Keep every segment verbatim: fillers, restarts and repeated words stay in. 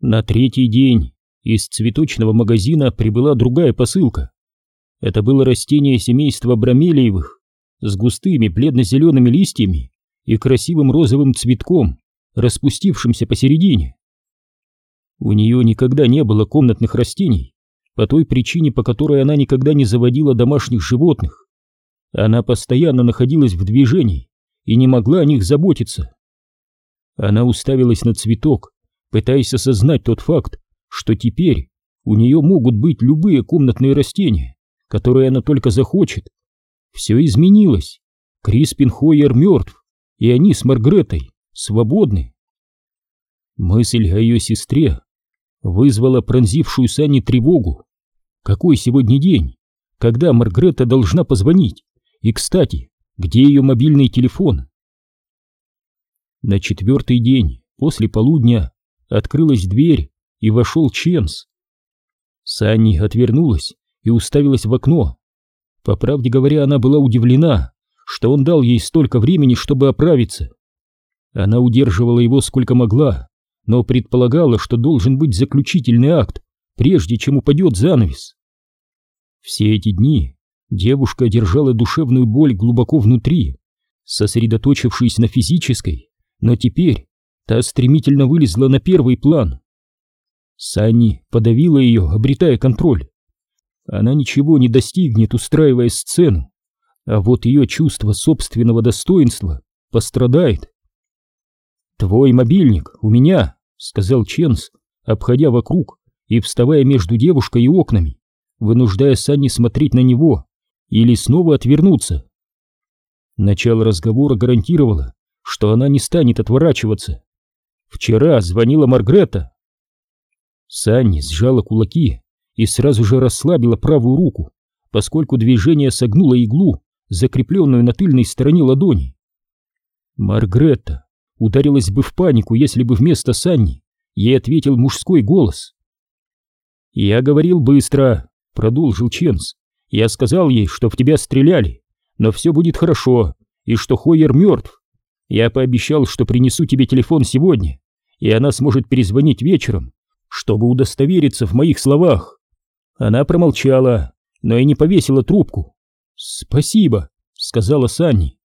На третий день из цветочного магазина прибыла другая посылка. Это было растение семейства бромелиевых с густыми бледно-зелеными листьями и красивым розовым цветком, распустившимся посередине. У нее никогда не было комнатных растений, по той причине, по которой она никогда не заводила домашних животных. Она постоянно находилась в движении и не могла о них заботиться. Она уставилась на цветок, пытаясь осознать тот факт, что теперь у нее могут быть любые комнатные растения, которые она только захочет. Все изменилось. Криспин Хойер мертв, и они с Маргретой свободны. Мысль о ее сестре вызвала пронзившую Санни тревогу. Какой сегодня день? Когда Маргрета должна позвонить? И, кстати, где ее мобильный телефон? На четвертый день после полудня открылась дверь, и вошел Ченс. Санни отвернулась и уставилась в окно. По правде говоря, она была удивлена, что он дал ей столько времени, чтобы оправиться. Она удерживала его сколько могла, но предполагала, что должен быть заключительный акт, прежде чем упадет занавес. Все эти дни девушка держала душевную боль глубоко внутри, сосредоточившись на физической, но теперь та стремительно вылезла на первый план. Санни подавила ее, обретая контроль. Она ничего не достигнет, устраивая сцену, а вот ее чувство собственного достоинства пострадает. «Твой мобильник у меня», — сказал Ченс, обходя вокруг и вставая между девушкой и окнами, вынуждая Санни смотреть на него или снова отвернуться. Начало разговора гарантировало, что она не станет отворачиваться. «Вчера звонила Маргрета». Санни сжала кулаки и сразу же расслабила правую руку, поскольку движение согнуло иглу, закрепленную на тыльной стороне ладони. Маргрета ударилась бы в панику, если бы вместо Санни ей ответил мужской голос. «Я говорил быстро», — продолжил Ченс. «Я сказал ей, что в тебя стреляли, но все будет хорошо, и что Хойер мертв. Я пообещал, что принесу тебе телефон сегодня, и она сможет перезвонить вечером, чтобы удостовериться в моих словах». Она промолчала, но и не повесила трубку. «Спасибо», — сказала Санни.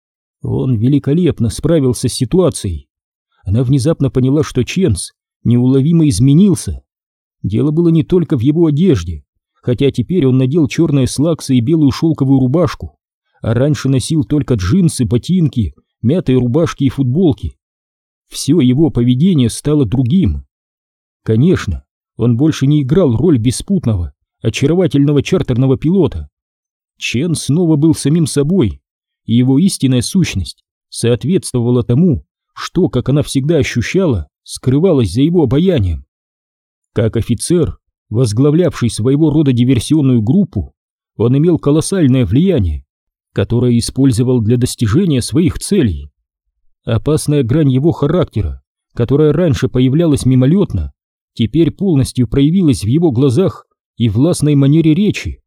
Он великолепно справился с ситуацией. Она внезапно поняла, что Ченс неуловимо изменился. Дело было не только в его одежде, хотя теперь он надел черные слаксы и белую шелковую рубашку, а раньше носил только джинсы, ботинки, мятые рубашки и футболки. Все его поведение стало другим. Конечно, он больше не играл роль беспутного, очаровательного чартерного пилота. Чен снова был самим собой, и его истинная сущность соответствовала тому, что, как она всегда ощущала, скрывалось за его обаянием. Как офицер, возглавлявший своего рода диверсионную группу, он имел колоссальное влияние, которое использовал для достижения своих целей. Опасная грань его характера, которая раньше появлялась мимолетно, теперь полностью проявилась в его глазах и властной манере речи.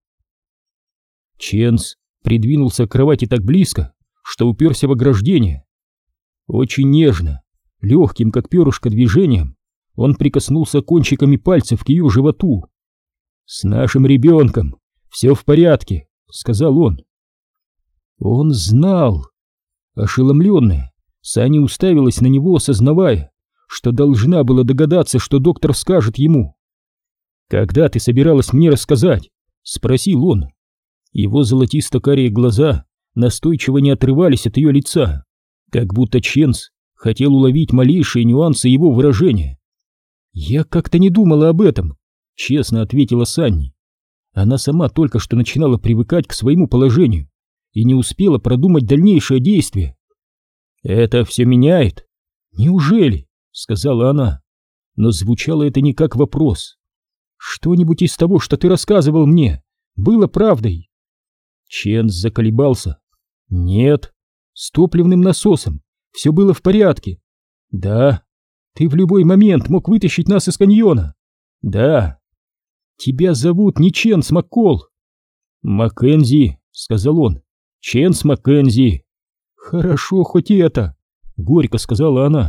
Ченс придвинулся к кровати так близко, что уперся в ограждение. Очень нежно, легким, как перышко, движением он прикоснулся кончиками пальцев к ее животу. «С нашим ребенком все в порядке», — сказал он. Он знал. Ошеломленная, Санни уставилась на него, осознавая, что должна была догадаться, что доктор скажет ему. «Когда ты собиралась мне рассказать?» — спросил он. Его золотисто-карие глаза настойчиво не отрывались от ее лица, как будто Ченс хотел уловить малейшие нюансы его выражения. «Я как-то не думала об этом», — честно ответила Санни. Она сама только что начинала привыкать к своему положению и не успела продумать дальнейшее действие. «Это все меняет?» «Неужели?» — сказала она, но звучало это не как вопрос. «Что-нибудь из того, что ты рассказывал мне, было правдой?» Ченс заколебался. «Нет». «С топливным насосом все было в порядке?» «Да». «Ты в любой момент мог вытащить нас из каньона?» «Да». «Тебя зовут не Ченс Маккол?» «Маккензи», — сказал он. «Ченс Маккензи». «Хорошо, хоть и это», — горько сказала она.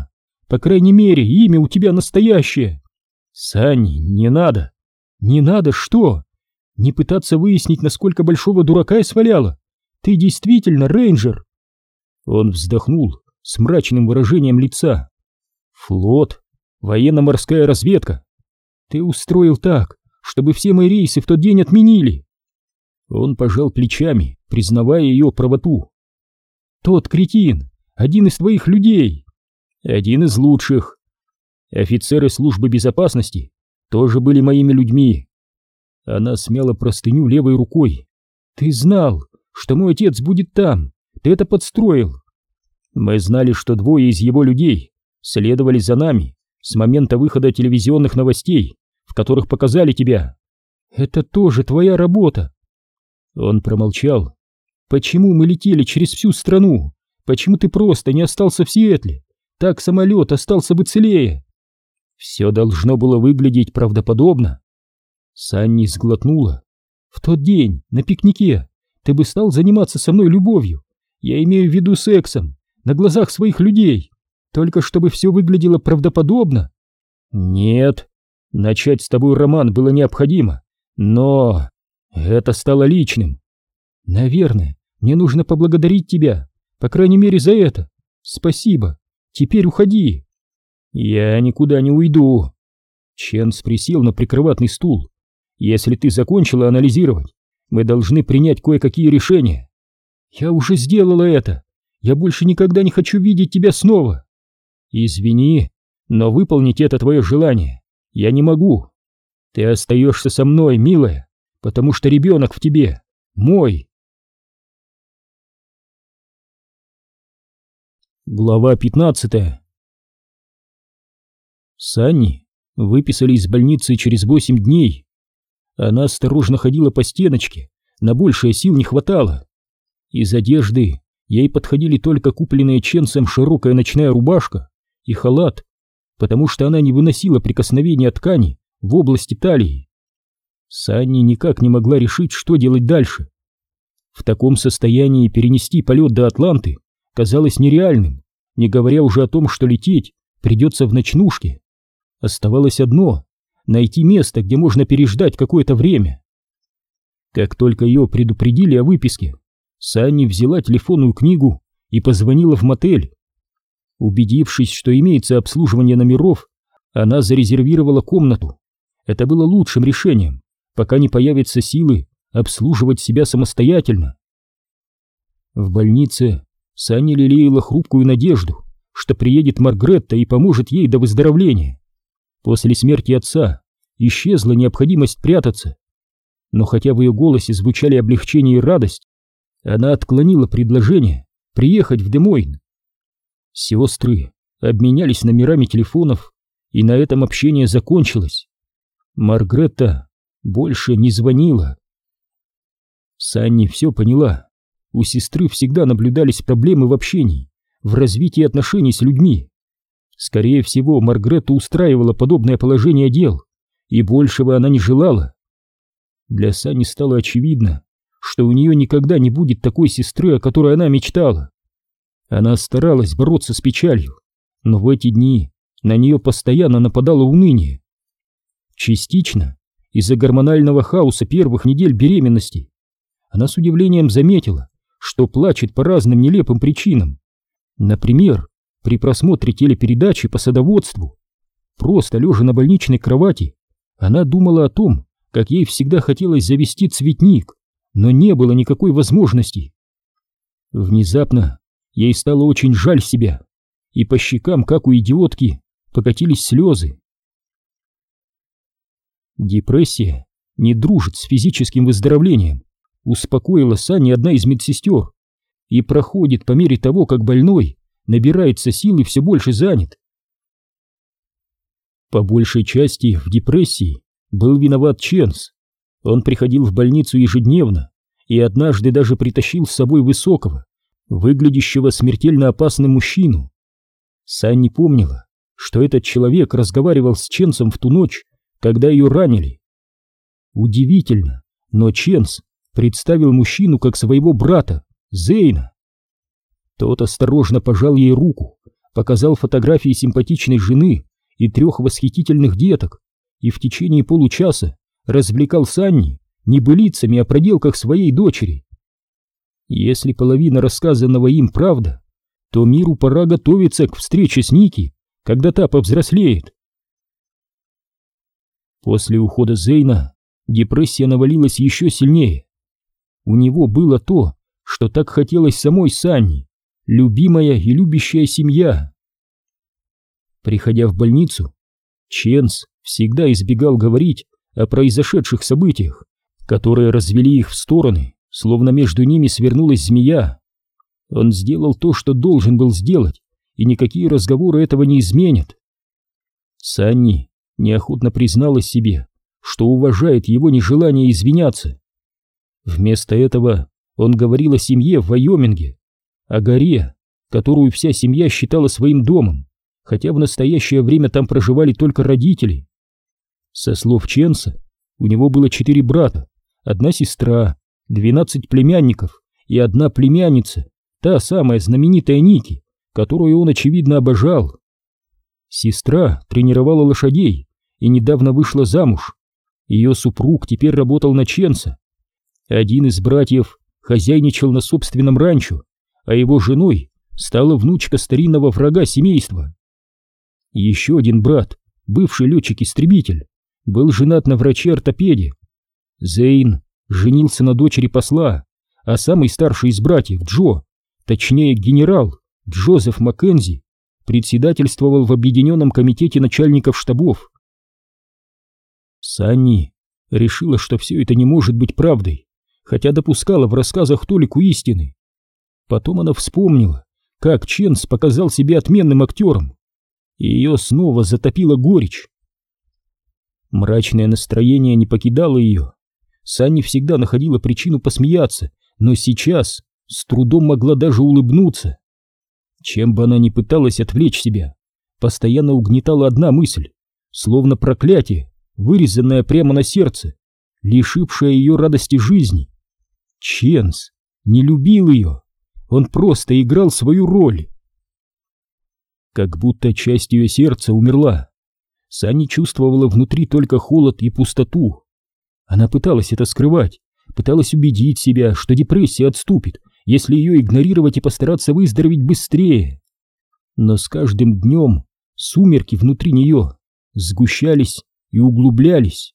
По крайней мере, имя у тебя настоящее. Санни, не надо. Не надо что? Не пытаться выяснить, насколько большого дурака я сваляла. Ты действительно рейнджер. Он вздохнул с мрачным выражением лица. Флот, военно-морская разведка. Ты устроил так, чтобы все мои рейсы в тот день отменили. Он пожал плечами, признавая ее правоту. Тот кретин, один из твоих людей. Один из лучших. Офицеры службы безопасности тоже были моими людьми. Она смяла простыню левой рукой. Ты знал, что мой отец будет там. Ты это подстроил. Мы знали, что двое из его людей следовали за нами с момента выхода телевизионных новостей, в которых показали тебя. Это тоже твоя работа. Он промолчал. Почему мы летели через всю страну? Почему ты просто не остался в Сиэтле? Так самолет остался бы целее. Все должно было выглядеть правдоподобно. Санни сглотнула. В тот день, на пикнике, ты бы стал заниматься со мной любовью. Я имею в виду сексом, на глазах своих людей. Только чтобы все выглядело правдоподобно. Нет, начать с тобой роман было необходимо, но это стало личным. Наверное, мне нужно поблагодарить тебя, по крайней мере за это. Спасибо, теперь уходи. Я никуда не уйду. Ченс присел на прикроватный стул. Если ты закончила анализировать, мы должны принять кое-какие решения. Я уже сделала это. Я больше никогда не хочу видеть тебя снова. Извини, но выполнить это твое желание я не могу. Ты остаешься со мной, милая, потому что ребенок в тебе мой. Глава пятнадцатая. Санни выписали из больницы через восемь дней. Она осторожно ходила по стеночке, на большее сил не хватало. Из одежды ей подходили только купленная Ченсом широкая ночная рубашка и халат, потому что она не выносила прикосновения ткани в области талии. Санни никак не могла решить, что делать дальше. В таком состоянии перенести полет до Атланты казалось нереальным, не говоря уже о том, что лететь придется в ночнушке. Оставалось одно — найти место, где можно переждать какое-то время. Как только ее предупредили о выписке, Санни взяла телефонную книгу и позвонила в мотель. Убедившись, что имеется обслуживание номеров, она зарезервировала комнату. Это было лучшим решением, пока не появятся силы обслуживать себя самостоятельно. В больнице Санни лелеяла хрупкую надежду, что приедет Маргретта и поможет ей до выздоровления. После смерти отца исчезла необходимость прятаться, но хотя в ее голосе звучали облегчение и радость, она отклонила предложение приехать в Де-Мойн. Сестры обменялись номерами телефонов, и на этом общение закончилось. Маргретта больше не звонила. Санни все поняла. У сестры всегда наблюдались проблемы в общении, в развитии отношений с людьми. Скорее всего, Маргретту устраивало подобное положение дел, и большего она не желала. Для Санни стало очевидно, что у нее никогда не будет такой сестры, о которой она мечтала. Она старалась бороться с печалью, но в эти дни на нее постоянно нападало уныние. Частично из-за гормонального хаоса первых недель беременности. Она с удивлением заметила, что плачет по разным нелепым причинам. Например, при просмотре телепередачи по садоводству. Просто лежа на больничной кровати, она думала о том, как ей всегда хотелось завести цветник, но не было никакой возможности. Внезапно ей стало очень жаль себя, и по щекам, как у идиотки, покатились слезы. Депрессия не дружит с физическим выздоровлением, успокоила Санни одна из медсестер, и проходит по мере того, как больной набирается сил и все больше занят. По большей части в депрессии был виноват Ченс. Он приходил в больницу ежедневно и однажды даже притащил с собой высокого, выглядящего смертельно опасным мужчину. Санни помнила, что этот человек разговаривал с Ченсом в ту ночь, когда ее ранили. Удивительно, но Ченс представил мужчину как своего брата, Зейна. Тот осторожно пожал ей руку, показал фотографии симпатичной жены и трех восхитительных деток и в течение получаса развлекал Санни небылицами о проделках своей дочери. Если половина рассказанного им правда, то миру пора готовиться к встрече с Ники, когда та повзрослеет. После ухода Зейна депрессия навалилась еще сильнее. У него было то, что так хотелось самой Санни, любимая и любящая семья. Приходя в больницу, Ченс всегда избегал говорить о произошедших событиях, которые развели их в стороны, словно между ними свернулась змея. Он сделал то, что должен был сделать, и никакие разговоры этого не изменят. Санни неохотно призналась себе, что уважает его нежелание извиняться. Вместо этого он говорил о семье в Вайоминге, о горе, которую вся семья считала своим домом, хотя в настоящее время там проживали только родители. Со слов Ченса, у него было четыре брата, одна сестра, двенадцать племянников и одна племянница, та самая знаменитая Ники, которую он, очевидно, обожал. Сестра тренировала лошадей и недавно вышла замуж. Ее супруг теперь работал на Ченса. Один из братьев хозяйничал на собственном ранчо, а его женой стала внучка старинного врага семейства. Еще один брат, бывший летчик-истребитель, был женат на враче-ортопеде. Зейн женился на дочери посла, а самый старший из братьев, Джо, точнее генерал Джозеф Маккензи, председательствовал в Объединенном комитете начальников штабов. Санни решила, что все это не может быть правдой, хотя допускала в рассказах толику истины. Потом она вспомнила, как Ченс показал себя отменным актером, и ее снова затопила горечь. Мрачное настроение не покидало ее. Санни всегда находила причину посмеяться, но сейчас с трудом могла даже улыбнуться. Чем бы она ни пыталась отвлечь себя, постоянно угнетала одна мысль, словно проклятие, вырезанное прямо на сердце, лишившее ее радости жизни. Ченс не любил ее, он просто играл свою роль. Как будто часть ее сердца умерла. Санни чувствовала внутри только холод и пустоту. Она пыталась это скрывать, пыталась убедить себя, что депрессия отступит, если ее игнорировать и постараться выздороветь быстрее. Но с каждым днем сумерки внутри нее сгущались и углублялись.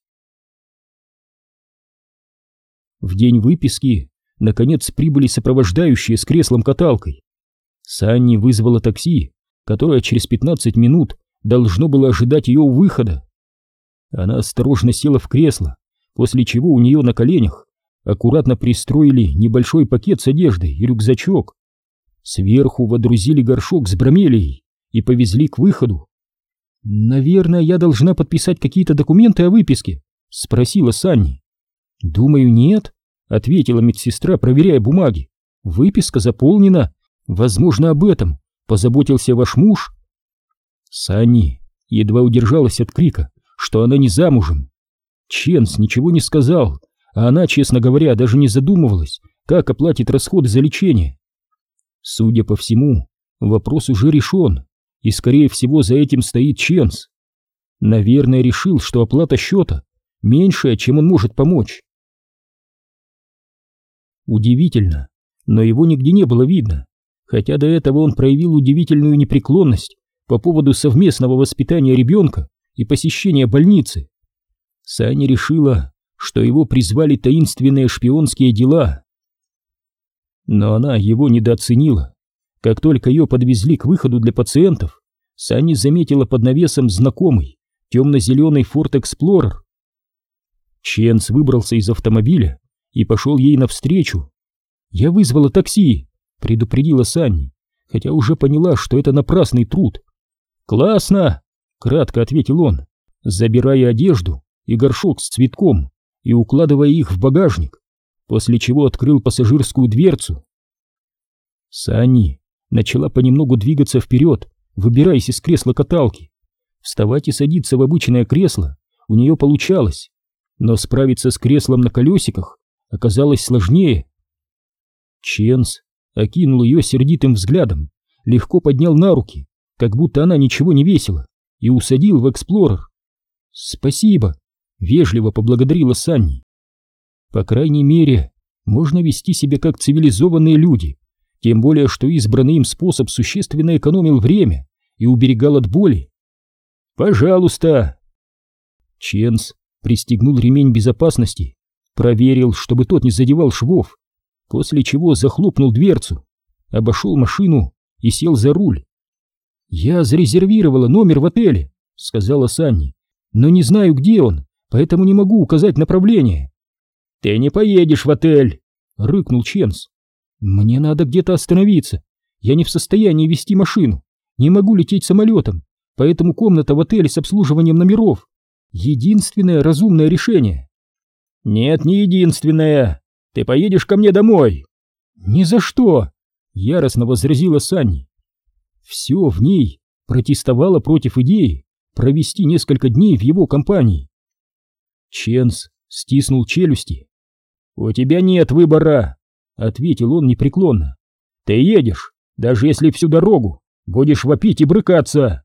В день выписки наконец прибыли сопровождающие с креслом-каталкой. Санни вызвала такси, которое через пятнадцать минут должно было ожидать ее у выхода. Она осторожно села в кресло, после чего у нее на коленях аккуратно пристроили небольшой пакет с одеждой и рюкзачок. Сверху водрузили горшок с бромелией и повезли к выходу. «Наверное, я должна подписать какие-то документы о выписке?» — спросила Санни. «Думаю, нет», — ответила медсестра, проверяя бумаги. «Выписка заполнена. Возможно, об этом позаботился ваш муж?» Санни едва удержалась от крика, что она не замужем. Ченс ничего не сказал, а она, честно говоря, даже не задумывалась, как оплатит расходы за лечение. Судя по всему, вопрос уже решен, и, скорее всего, за этим стоит Ченс. Наверное, решил, что оплата счета меньшая, чем он может помочь. Удивительно, но его нигде не было видно, хотя до этого он проявил удивительную непреклонность по поводу совместного воспитания ребенка и посещения больницы. Санни решила, что его призвали таинственные шпионские дела. Но она его недооценила. Как только ее подвезли к выходу для пациентов, Санни заметила под навесом знакомый темно-зеленый Ford Explorer. Ченс выбрался из автомобиля и пошел ей навстречу. «Я вызвала такси», — предупредила Санни, хотя уже поняла, что это напрасный труд. «Классно!» — кратко ответил он, забирая одежду и горшок с цветком и укладывая их в багажник, после чего открыл пассажирскую дверцу. Санни начала понемногу двигаться вперед, выбираясь из кресла-каталки. Вставать и садиться в обычное кресло у нее получалось, но справиться с креслом на колесиках оказалось сложнее. Ченс окинул ее сердитым взглядом, легко поднял на руки, как будто она ничего не весила, и усадил в Эксплорер. «Спасибо», — вежливо поблагодарила Санни. «По крайней мере, можно вести себя как цивилизованные люди, тем более, что избранный им способ существенно экономил время и уберегал от боли». «Пожалуйста». Ченс пристегнул ремень безопасности, проверил, чтобы тот не задевал швов, после чего захлопнул дверцу, обошел машину и сел за руль. «Я зарезервировала номер в отеле», — сказала Санни, «но не знаю, где он, поэтому не могу указать направление». «Ты не поедешь в отель», — рыкнул Ченс. «Мне надо где-то остановиться. Я не в состоянии вести машину, не могу лететь самолетом, поэтому комната в отеле с обслуживанием номеров — единственное разумное решение». «Нет, не единственное. Ты поедешь ко мне домой». «Ни за что», — яростно возразила Санни. Все в ней протестовало против идеи провести несколько дней в его компании. Ченс стиснул челюсти. «У тебя нет выбора», — ответил он непреклонно. «Ты едешь, даже если всю дорогу будешь вопить и брыкаться».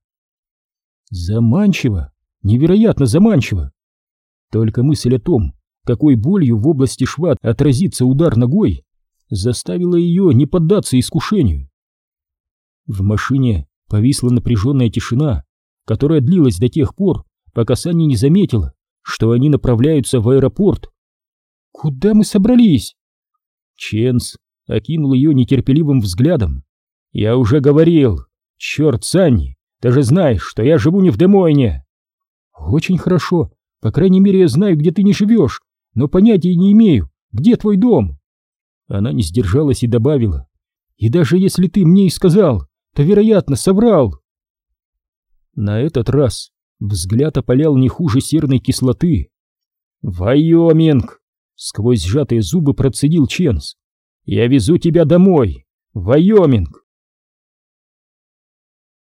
Заманчиво, невероятно заманчиво. Только мысль о том, какой болью в области шва отразится удар ногой, заставила ее не поддаться искушению. В машине повисла напряженная тишина, которая длилась до тех пор, пока Санни не заметила, что они направляются в аэропорт. «Куда мы собрались?» Ченс окинул ее нетерпеливым взглядом. «Я уже говорил. Черт, Санни, ты же знаешь, что я живу не в Де-Мойне». «Очень хорошо. По крайней мере, я знаю, где ты не живешь, но понятия не имею, где твой дом». Она не сдержалась и добавила: «И даже если ты мне и сказал, то, вероятно, соврал». На этот раз взгляд опалял не хуже серной кислоты. «Вайоминг!» — сквозь сжатые зубы процедил Ченс. «Я везу тебя домой, в Вайоминг!»